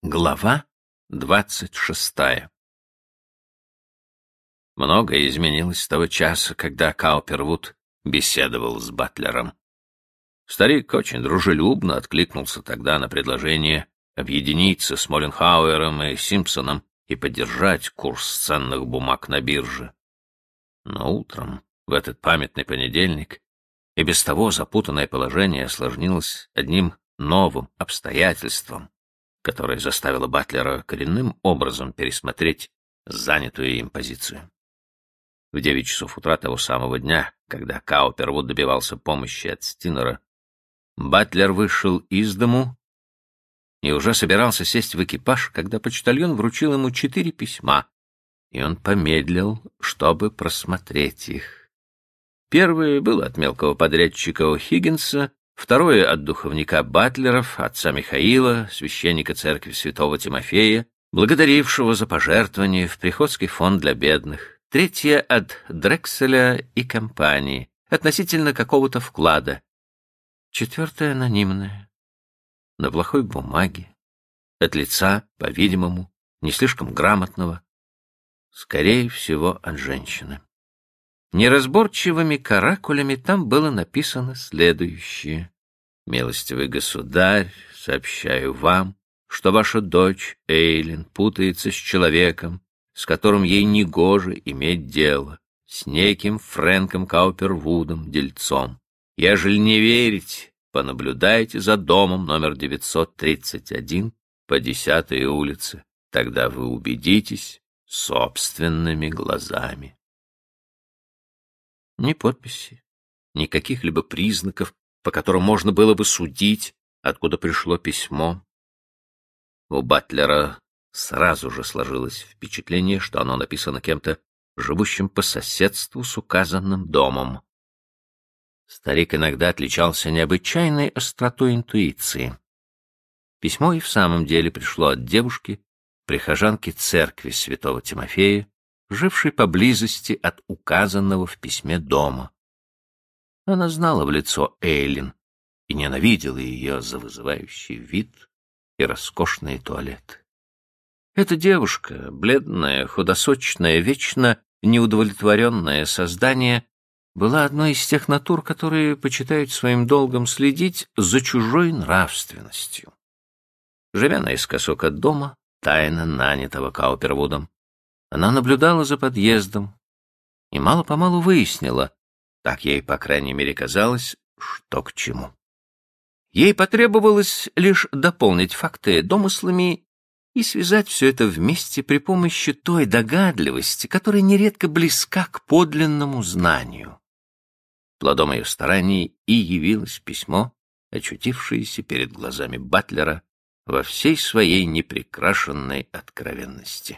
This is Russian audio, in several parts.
Глава 26. Многое изменилось с того часа, когда Каупервуд беседовал с Батлером. Старик очень дружелюбно откликнулся тогда на предложение объединиться с Молленхауэром и Симпсоном и поддержать курс ценных бумаг на бирже. Но утром, в этот памятный понедельник, и без того запутанное положение осложнилось одним новым обстоятельством, которое заставило Батлера коренным образом пересмотреть занятую им позицию. В 9 часов утра того самого дня, когда Каупервуд добивался помощи от Стинера, Батлер вышел из дому и уже собирался сесть в экипаж, когда почтальон вручил ему 4 письма, и он помедлил, чтобы просмотреть их. Первое было от мелкого подрядчика О'Хиггинса, второе от духовника Батлеров, отца Михаила, священника церкви святого Тимофея, благодарившего за пожертвование в приходский фонд для бедных, третье от Дрекселя и компании, относительно какого-то вклада, четвертое анонимное, на плохой бумаге, от лица, по-видимому, не слишком грамотного, скорее всего, от женщины. Неразборчивыми каракулями там было написано следующее: «Милостивый государь, сообщаю вам, что ваша дочь Эйлин путается с человеком, с которым ей негоже иметь дело, с неким Фрэнком Каупервудом, дельцом. Ежели не верите, понаблюдайте за домом номер 931 по 10-й улице, тогда вы убедитесь собственными глазами». Ни подписи, ни каких-либо признаков, по которым можно было бы судить, откуда пришло письмо. У Батлера сразу же сложилось впечатление, что оно написано кем-то, живущим по соседству с указанным домом. Старик иногда отличался необычайной остротой интуиции. Письмо и в самом деле пришло от девушки, прихожанки церкви святого Тимофея, жившей поблизости от указанного в письме дома. Она знала в лицо Эйлин и ненавидела ее за вызывающий вид и роскошные туалеты. Эта девушка, бледная, худосочная, вечно неудовлетворенное создание, была одной из тех натур, которые почитают своим долгом следить за чужой нравственностью. Живя наискосок от дома, тайно нанятого Каупервудом, она наблюдала за подъездом и мало-помалу выяснила, так ей, по крайней мере, казалось, что к чему. Ей потребовалось лишь дополнить факты домыслами и связать все это вместе при помощи той догадливости, которая нередко близка к подлинному знанию. Плодом ее стараний и явилось письмо, очутившееся перед глазами Батлера во всей своей неприкрашенной откровенности.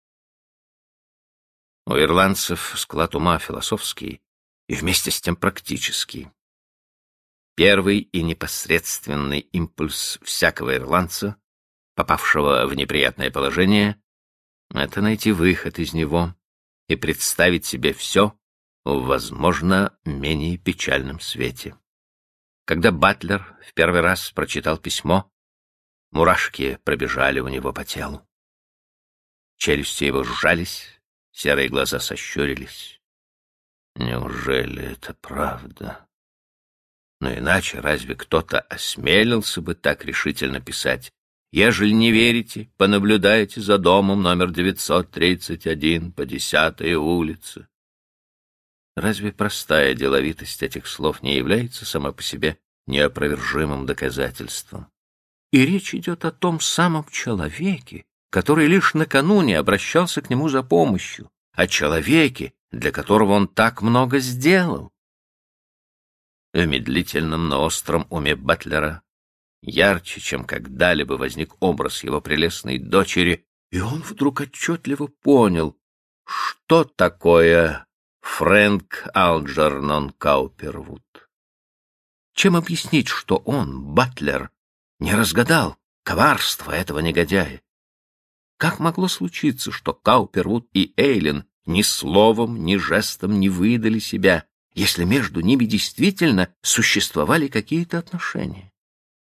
У ирландцев склад ума философский и вместе с тем практический. Первый и непосредственный импульс всякого ирландца, попавшего в неприятное положение, это найти выход из него и представить себе все в, возможно, менее печальном свете. Когда Батлер в первый раз прочитал письмо, мурашки пробежали у него по телу. Челюсти его сжались, серые глаза сощурились. Неужели это правда? Но иначе разве кто-то осмелился бы так решительно писать: «Ежели не верите, понаблюдайте за домом номер 931 по 10-й улице». Разве простая деловитость этих слов не является сама по себе неопровержимым доказательством? И речь идет о том самом человеке, который лишь накануне обращался к нему за помощью, о человеке, для которого он так много сделал. В медлительном, но остром уме Батлера ярче, чем когда-либо, возник образ его прелестной дочери, и он вдруг отчетливо понял, что такое Фрэнк Алджернон Каупервуд. Чем объяснить, что он, Батлер, не разгадал коварство этого негодяя? Как могло случиться, что Каупервуд и Эйлин ни словом, ни жестом не выдали себя, если между ними действительно существовали какие-то отношения?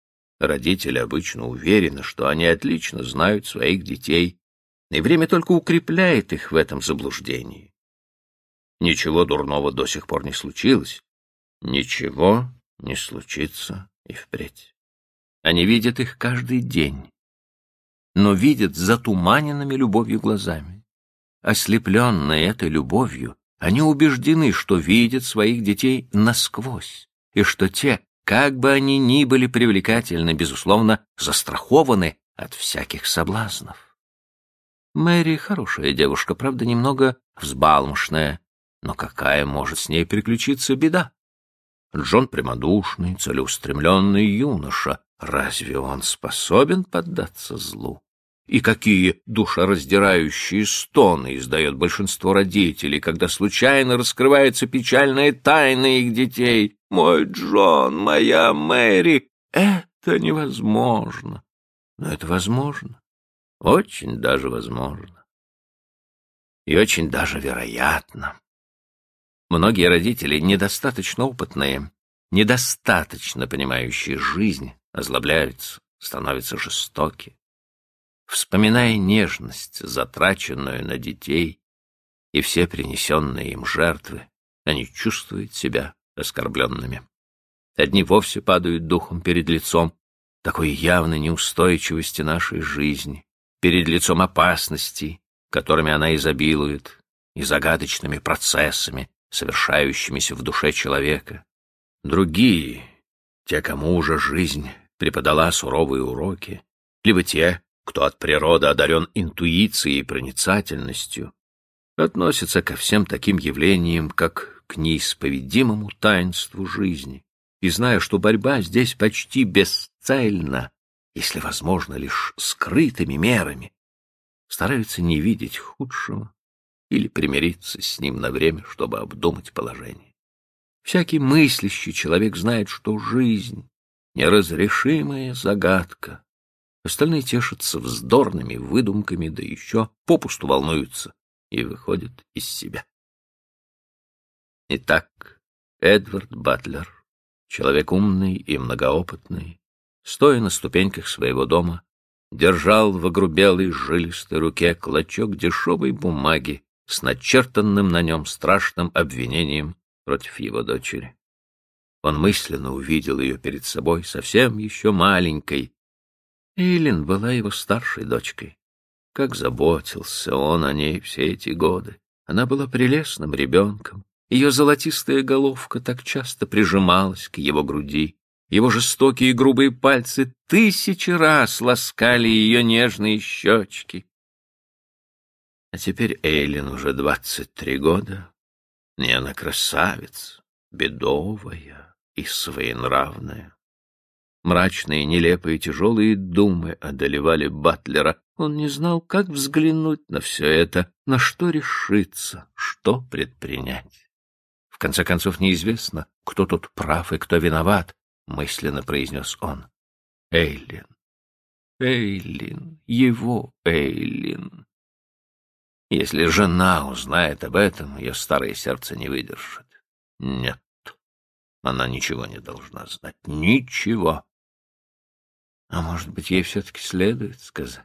Родители обычно уверены, что они отлично знают своих детей, и время только укрепляет их в этом заблуждении. Ничего дурного до сих пор не случилось. Ничего не случится и впредь. Они видят их каждый день, но видят затуманенными любовью глазами. Ослепленные этой любовью, они убеждены, что видят своих детей насквозь, и что те, как бы они ни были привлекательны, безусловно, застрахованы от всяких соблазнов. Мэри хорошая девушка, правда, немного взбалмошная, но какая может с ней приключиться беда? Джон прямодушный, целеустремленный юноша. Разве он способен поддаться злу? И какие душераздирающие стоны издает большинство родителей, когда случайно раскрывается печальная тайна их детей. «Мой Джон, моя Мэри!» Это невозможно. Но это возможно. Очень даже возможно. И очень даже вероятно. Многие родители недостаточно опытные, недостаточно понимающие жизнь, озлобляются, становятся жестоки. Вспоминая нежность, затраченную на детей, и все принесенные им жертвы, они чувствуют себя оскорбленными. Одни вовсе падают духом перед лицом такой явной неустойчивости нашей жизни, перед лицом опасностей, которыми она изобилует, и загадочными процессами, совершающимися в душе человека. Другие, те, кому уже жизнь преподала суровые уроки, либо те, кто от природы одарен интуицией и проницательностью, относятся ко всем таким явлениям, как к неисповедимому таинству жизни, и, зная, что борьба здесь почти бесцельна, если возможно лишь скрытыми мерами, стараются не видеть худшего или примириться с ним на время, чтобы обдумать положение. Всякий мыслящий человек знает, что жизнь — неразрешимая загадка. Остальные тешатся вздорными выдумками, да еще попусту волнуются и выходят из себя. Итак, Эдвард Батлер, человек умный и многоопытный, стоя на ступеньках своего дома, держал в огрубелой жилистой руке клочок дешевой бумаги с начертанным на нем страшным обвинением против его дочери. Он мысленно увидел ее перед собой, совсем еще маленькой. Эйлин была его старшей дочкой. Как заботился он о ней все эти годы. Она была прелестным ребенком. Ее золотистая головка так часто прижималась к его груди. Его жестокие и грубые пальцы 1000 раз ласкали ее нежные щечки. А теперь Эйлин уже 23 года, и она красавица, бедовая и своенравная. Мрачные, нелепые, тяжелые думы одолевали Батлера. Он не знал, как взглянуть на все это, на что решиться, что предпринять. В конце концов, неизвестно, кто тут прав и кто виноват, мысленно произнес он. Эйлин, Эйлин, его Эйлин. Если жена узнает об этом, ее старое сердце не выдержит. Нет, она ничего не должна знать. Ничего. А может быть, ей все-таки следует сказать?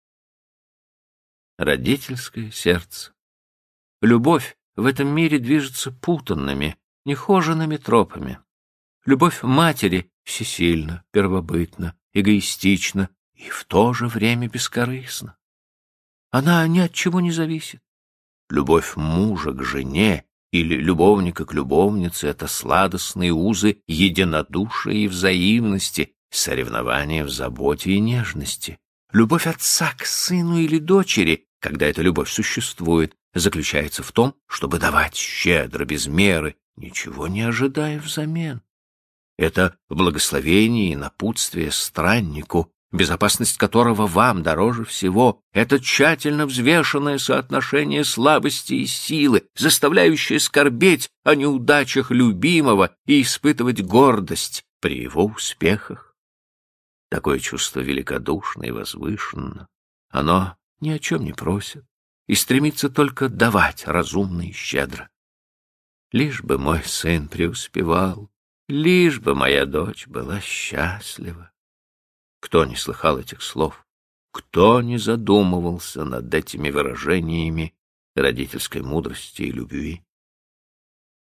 Родительское сердце. Любовь в этом мире движется путанными, нехоженными тропами. Любовь матери всесильна, первобытна, эгоистична и в то же время бескорыстна. Она ни от чего не зависит. Любовь мужа к жене или любовника к любовнице — это сладостные узы единодушия и взаимности, соревнования в заботе и нежности. Любовь отца к сыну или дочери, когда эта любовь существует, заключается в том, чтобы давать щедро, без меры, ничего не ожидая взамен. Это благословение и напутствие страннику, безопасность которого вам дороже всего. Это тщательно взвешенное соотношение слабости и силы, заставляющее скорбеть о неудачах любимого и испытывать гордость при его успехах. Такое чувство великодушно и возвышенно. Оно ни о чем не просит и стремится только давать разумно и щедро. Лишь бы мой сын преуспевал, лишь бы моя дочь была счастлива. Кто не слыхал этих слов? Кто не задумывался над этими выражениями родительской мудрости и любви?